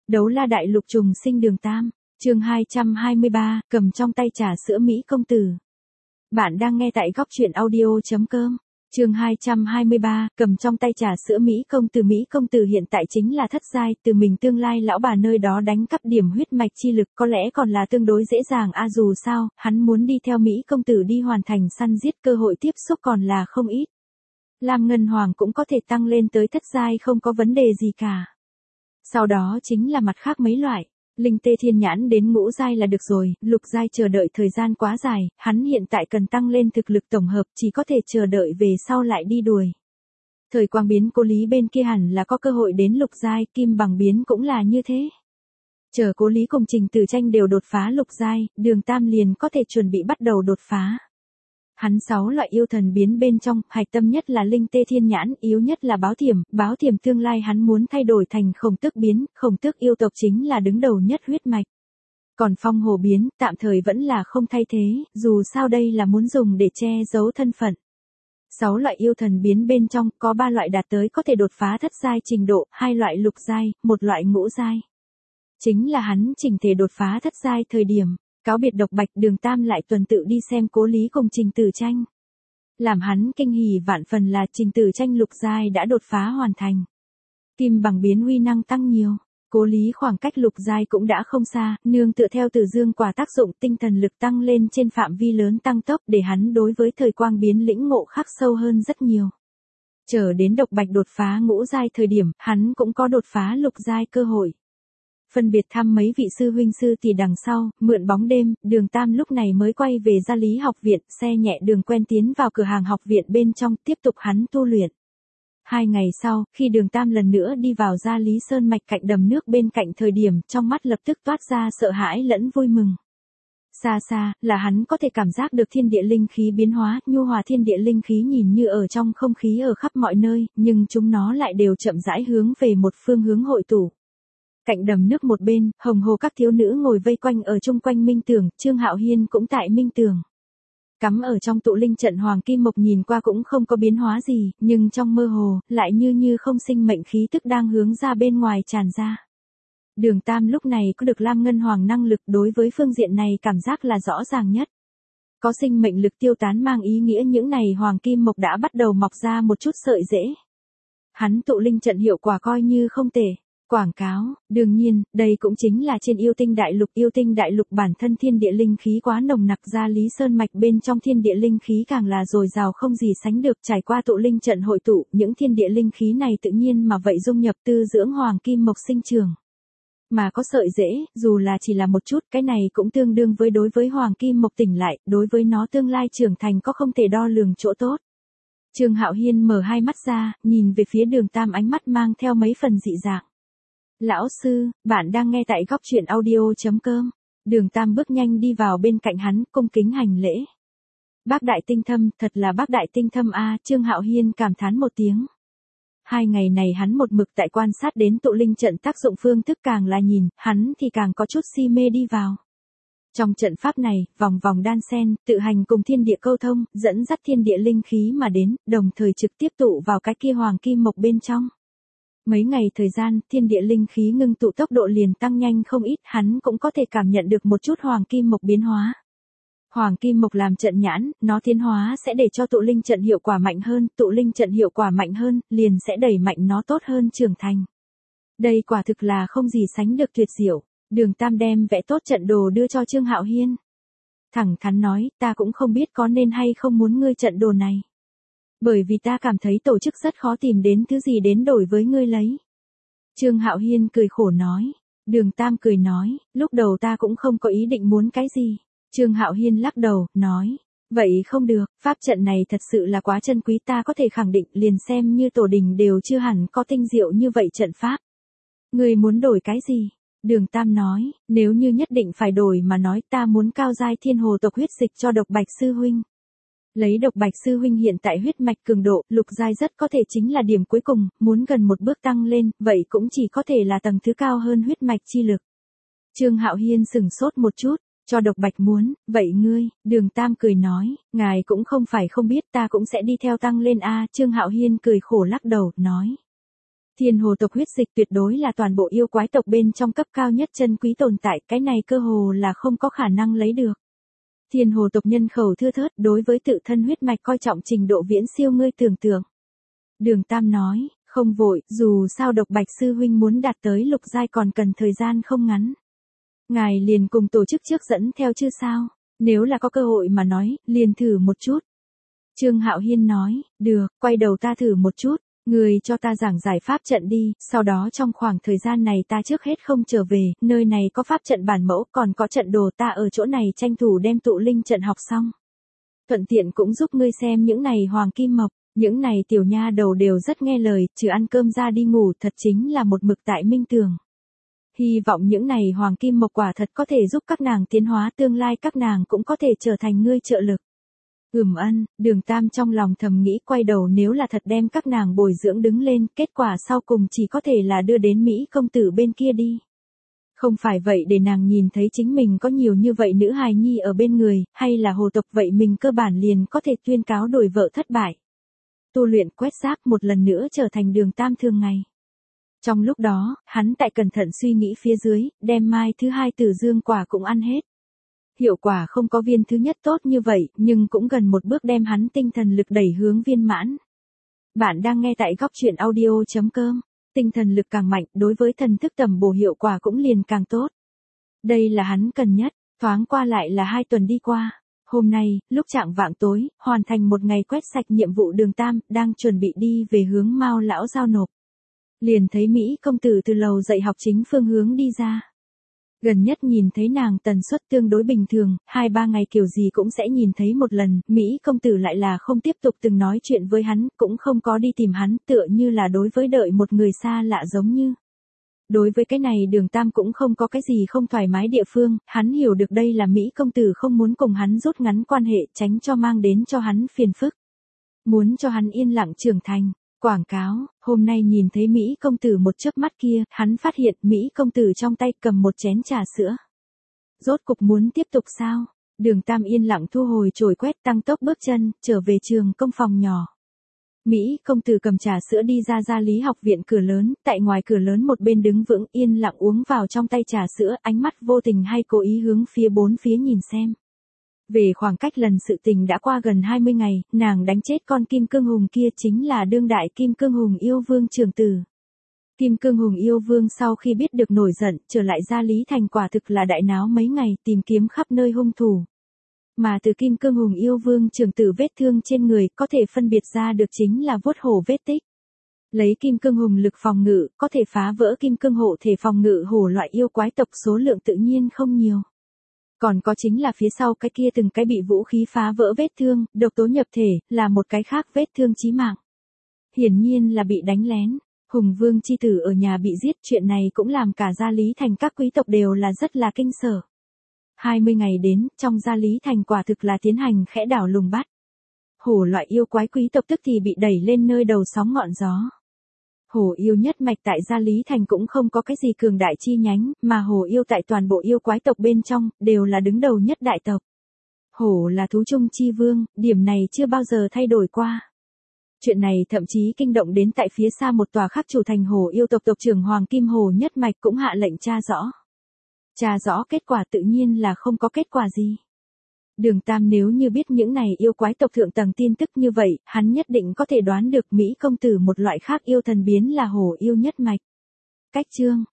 Đấu la đại lục trùng sinh Đường Tam, chương 223, cầm trong tay trà sữa Mỹ công tử. Bạn đang nghe tại góc truyện audio.com. Chương 223, cầm trong tay trà sữa Mỹ công tử hiện tại chính là thất giai, từ mình tương lai lão bà nơi đó đánh cắp điểm huyết mạch chi lực có lẽ còn là tương đối dễ dàng dù sao, hắn muốn đi theo Mỹ công tử đi hoàn thành săn giết, cơ hội tiếp xúc còn là không ít. Lam Ngân Hoàng cũng có thể tăng lên tới thất giai không có vấn đề gì cả. Sau đó chính là mặt khác mấy loại. Linh tê thiên nhãn đến ngũ giai là được rồi, lục giai chờ đợi thời gian quá dài, hắn hiện tại cần tăng lên thực lực tổng hợp, chỉ có thể chờ đợi về sau lại đi đuổi. Thời quang biến Cố Lý bên kia hẳn là có cơ hội đến lục giai, Kim Bằng biến cũng là như thế. Chờ Cố Lý cùng Trình Tử Tranh đều đột phá lục giai, Đường Tam liền có thể chuẩn bị bắt đầu đột phá. Hắn 6 loại yêu thần biến bên trong, hạch tâm nhất là linh tê thiên nhãn, yếu nhất là báo thiểm tương lai hắn muốn thay đổi thành khổng tước biến, khổng tước yêu tộc chính là đứng đầu nhất huyết mạch. Còn phong hồ biến, tạm thời vẫn là không thay thế, dù sao đây là muốn dùng để che giấu thân phận. 6 loại yêu thần biến bên trong, có 3 loại đạt tới có thể đột phá thất giai trình độ, 2 loại lục giai, 1 loại ngũ giai. Chính là hắn chỉnh thể đột phá thất giai thời điểm. Cáo biệt Độc Bạch, Đường Tam lại tuần tự đi xem Cố Lý cùng Trình Tử Tranh. Làm hắn kinh hỉ vạn phần là Trình Tử Tranh lục giai đã đột phá hoàn thành. Kim Bằng biến uy năng tăng nhiều, Cố Lý khoảng cách lục giai cũng đã không xa, nương tựa theo Tử Dương quả tác dụng tinh thần lực tăng lên trên phạm vi lớn tăng tốc để hắn đối với thời quang biến lĩnh ngộ khắc sâu hơn rất nhiều. Chờ đến Độc Bạch đột phá ngũ giai thời điểm, hắn cũng có đột phá lục giai cơ hội. Phân biệt thăm mấy vị sư huynh sư tỷ đằng sau, mượn bóng đêm, Đường Tam lúc này mới quay về Gia Lý học viện, xe nhẹ đường quen tiến vào cửa hàng học viện bên trong, tiếp tục hắn tu luyện. 2 ngày sau, khi Đường Tam lần nữa đi vào Gia Lý Sơn mạch cạnh đầm nước bên cạnh thời điểm, trong mắt lập tức toát ra sợ hãi lẫn vui mừng. Xa xa, là hắn có thể cảm giác được thiên địa linh khí biến hóa, nhu hòa thiên địa linh khí nhìn như ở trong không khí ở khắp mọi nơi, nhưng chúng nó lại đều chậm rãi hướng về một phương hướng hội tụ. Cạnh đầm nước một bên, hồng hồ các thiếu nữ ngồi vây quanh ở chung quanh Minh Tường, Trương Hạo Hiên cũng tại Minh Tường. Cắm ở trong tụ linh trận Hoàng Kim Mộc nhìn qua cũng không có biến hóa gì, nhưng trong mơ hồ, lại như không sinh mệnh khí tức đang hướng ra bên ngoài tràn ra. Đường Tam lúc này có được Lam Ngân Hoàng năng lực, đối với phương diện này cảm giác là rõ ràng nhất. Có sinh mệnh lực tiêu tán mang ý nghĩa những này Hoàng Kim Mộc đã bắt đầu mọc ra một chút sợi rễ. Hắn tụ linh trận hiệu quả coi như không tệ. Quảng cáo, đương nhiên, đây cũng chính là trên yêu tinh đại lục bản thân thiên địa linh khí quá nồng nặc, Gia Lý Sơn mạch bên trong thiên địa linh khí càng là dồi dào không gì sánh được, trải qua tụ linh trận hội tụ, những thiên địa linh khí này tự nhiên mà vậy dung nhập tư dưỡng Hoàng Kim Mộc sinh trường. Mà có sợi rễ, dù là chỉ là một chút, cái này cũng tương đương với đối với Hoàng Kim Mộc tỉnh lại, đối với nó tương lai trưởng thành có không thể đo lường chỗ tốt. Trương Hạo Hiên mở hai mắt ra, nhìn về phía Đường Tam, ánh mắt mang theo mấy phần dị dạng. Lão sư, bạn đang nghe tại góc truyện audio.com. Đường Tam bước nhanh đi vào bên cạnh hắn, cung kính hành lễ. Bác đại tinh thâm, thật là bác đại tinh thâm a, Trương Hạo Hiên cảm thán một tiếng. 2 ngày này hắn một mực tại quan sát đến tụ linh trận tác dụng phương thức, càng là nhìn, hắn thì càng có chút si mê đi vào. Trong trận pháp này, vòng vòng đan sen, tự hành cùng thiên địa câu thông, dẫn dắt thiên địa linh khí mà đến, đồng thời trực tiếp tụ vào cái kia Hoàng Kim Mộc bên trong. Mấy ngày thời gian, thiên địa linh khí ngưng tụ tốc độ liền tăng nhanh không ít, hắn cũng có thể cảm nhận được một chút Hoàng Kim Mộc biến hóa. Hoàng Kim Mộc làm trận nhãn, nó tiến hóa sẽ để cho tụ linh trận hiệu quả mạnh hơn, tụ linh trận hiệu quả mạnh hơn, liền sẽ đẩy mạnh nó tốt hơn trưởng thành. Đây quả thực là không gì sánh được tuyệt diệu. Đường Tam đem vẽ tốt trận đồ đưa cho Trương Hạo Hiên. Thẳng thắn nói, ta cũng không biết có nên hay không muốn ngươi trận đồ này. Bởi vì ta cảm thấy tổ chức rất khó tìm đến thứ gì đến đổi với ngươi lấy. Trương Hạo Hiên cười khổ nói. Đường Tam cười nói, lúc đầu ta cũng không có ý định muốn cái gì. Trương Hạo Hiên lắc đầu, nói, vậy không được, pháp trận này thật sự là quá chân quý, ta có thể khẳng định liền xem như tổ đình đều chưa hẳn có tinh diệu như vậy trận pháp. Ngươi muốn đổi cái gì? Đường Tam nói, nếu như nhất định phải đổi mà nói, ta muốn cao giai thiên hồ tộc huyết dịch cho Độc Bạch sư huynh. Lấy Độc Bạch sư huynh hiện tại huyết mạch cường độ, lục giai rất có thể chính là điểm cuối cùng, muốn gần một bước tăng lên, vậy cũng chỉ có thể là tầng thứ cao hơn huyết mạch chi lực. Trương Hạo Hiên sửng sốt một chút, cho Độc Bạch muốn, vậy ngươi, Đường Tam cười nói, ngài cũng không phải không biết, ta cũng sẽ đi theo tăng lên a. Trương Hạo Hiên cười khổ lắc đầu, nói. Thiên hồ tộc huyết dịch tuyệt đối là toàn bộ yêu quái tộc bên trong cấp cao nhất chân quý tồn tại, cái này cơ hồ là không có khả năng lấy được. Thiên hồ tộc nhân khẩu thưa thớt, đối với tự thân huyết mạch coi trọng trình độ viễn siêu ngươi tưởng tượng. Đường Tam nói, không vội, dù sao độc bạch sư huynh muốn đạt tới lục giai còn cần thời gian không ngắn. Ngài liền cùng tổ chức trước dẫn theo chứ sao, nếu là có cơ hội mà nói, liền thử một chút. Trương Hạo Hiên nói, được, quay đầu ta thử một chút, người cho ta giảng giải pháp trận đi, sau đó trong khoảng thời gian này ta trước hết không trở về, nơi này có pháp trận bản mẫu, còn có trận đồ, ta ở chỗ này tranh thủ đem tụ linh trận học xong. Thuận tiện cũng giúp ngươi xem những này hoàng kim mộc, những này tiểu nha đầu đều rất nghe lời, trừ ăn cơm ra đi ngủ, thật chính là một mực tại minh tường. Hy vọng những này hoàng kim mộc quả thật có thể giúp các nàng tiến hóa, tương lai các nàng cũng có thể trở thành ngươi trợ lực. Đường Tam trong lòng thầm nghĩ, quay đầu nếu là thật đem các nàng bồi dưỡng đứng lên, kết quả sau cùng chỉ có thể là đưa đến Mỹ công tử bên kia đi. Không phải vậy để nàng nhìn thấy chính mình có nhiều như vậy nữ hài nhi ở bên người, hay là hồ tộc vậy mình cơ bản liền có thể tuyên cáo đổi vợ thất bại. Tu luyện quét rác một lần nữa trở thành Đường Tam thường ngày. Trong lúc đó, hắn tại cẩn thận suy nghĩ phía dưới, đem mai thứ hai Tử Dương quả cũng ăn hết. Hiệu quả không có viên thứ nhất tốt như vậy, nhưng cũng gần một bước đem hắn tinh thần lực đẩy hướng viên mãn. Bạn đang nghe tại góc truyện audio.com. Tinh thần lực càng mạnh, đối với thần thức tầm bổ hiệu quả cũng liền càng tốt. Đây là hắn cần nhất, thoáng qua lại là 2 tuần đi qua. Hôm nay, lúc chạng vạng tối, hoàn thành một ngày quét sạch nhiệm vụ, Đường Tam đang chuẩn bị đi về hướng Mao lão giao nộp. Liền thấy Mỹ công tử từ lầu dạy học chính phương hướng đi ra. Gần nhất nhìn thấy nàng tần suất tương đối bình thường, 2-3 ngày kiểu gì cũng sẽ nhìn thấy một lần, Mỹ công tử lại là không tiếp tục từng nói chuyện với hắn, cũng không có đi tìm hắn, tựa như là đối với đợi một người xa lạ giống như. Đối với cái này Đường Tam cũng không có cái gì không thoải mái địa phương, hắn hiểu được đây là Mỹ công tử không muốn cùng hắn rút ngắn quan hệ, tránh cho mang đến cho hắn phiền phức. Muốn cho hắn yên lặng trưởng thành. Quảng cáo, hôm nay nhìn thấy Mỹ công tử một chớp mắt kia, hắn phát hiện Mỹ công tử trong tay cầm một chén trà sữa. Rốt cục muốn tiếp tục sao? Đường Tam yên lặng thu hồi chổi quét, tăng tốc bước chân, trở về trường công phòng nhỏ. Mỹ công tử cầm trà sữa đi ra Gia Lý học viện cửa lớn, tại ngoài cửa lớn một bên đứng vững yên lặng uống vào trong tay trà sữa, ánh mắt vô tình hay cố ý hướng phía bốn phía nhìn xem. Về khoảng cách lần sự tình đã qua gần 20 ngày, nàng đánh chết con Kim Cương Hùng kia chính là đương đại Kim Cương Hùng yêu vương trưởng tử. Kim Cương Hùng yêu vương sau khi biết được nổi giận, trở lại Gia Lý thành quả thực là đại náo mấy ngày, tìm kiếm khắp nơi hung thủ. Mà từ Kim Cương Hùng yêu vương trưởng tử vết thương trên người có thể phân biệt ra được chính là vuốt hổ vết tích. Lấy Kim Cương Hùng lực phòng ngự, có thể phá vỡ Kim Cương hộ thể phòng ngự hổ loại yêu quái tộc số lượng tự nhiên không nhiều. Còn có chính là phía sau cái kia từng cái bị vũ khí phá vỡ vết thương, độc tố nhập thể, là một cái khác vết thương chí mạng. Hiển nhiên là bị đánh lén, Hùng vương chi tử ở nhà bị giết, chuyện này cũng làm cả Gia Lý thành các quý tộc đều là rất là kinh sợ. 20 ngày đến, trong Gia Lý thành quả thực là tiến hành khẽ đảo lùng bắt. Hổ loại yêu quái quý tộc tức thì bị đẩy lên nơi đầu sóng ngọn gió. Hổ yêu nhất mạch tại Gia Lý thành cũng không có cái gì cường đại chi nhánh, mà hổ yêu tại toàn bộ yêu quái tộc bên trong, đều là đứng đầu nhất đại tộc. Hổ là thú chung chi vương, điểm này chưa bao giờ thay đổi qua. Chuyện này thậm chí kinh động đến tại phía xa một tòa khác chủ thành hổ yêu tộc tộc trưởng Hoàng Kim Hổ nhất mạch cũng hạ lệnh tra rõ. Tra rõ kết quả tự nhiên là không có kết quả gì. Đường Tam nếu như biết những này yêu quái tộc thượng tầng tin tức như vậy, hắn nhất định có thể đoán được Mỹ công tử một loại khác yêu thần biến là hổ yêu nhất mạch. Cách chương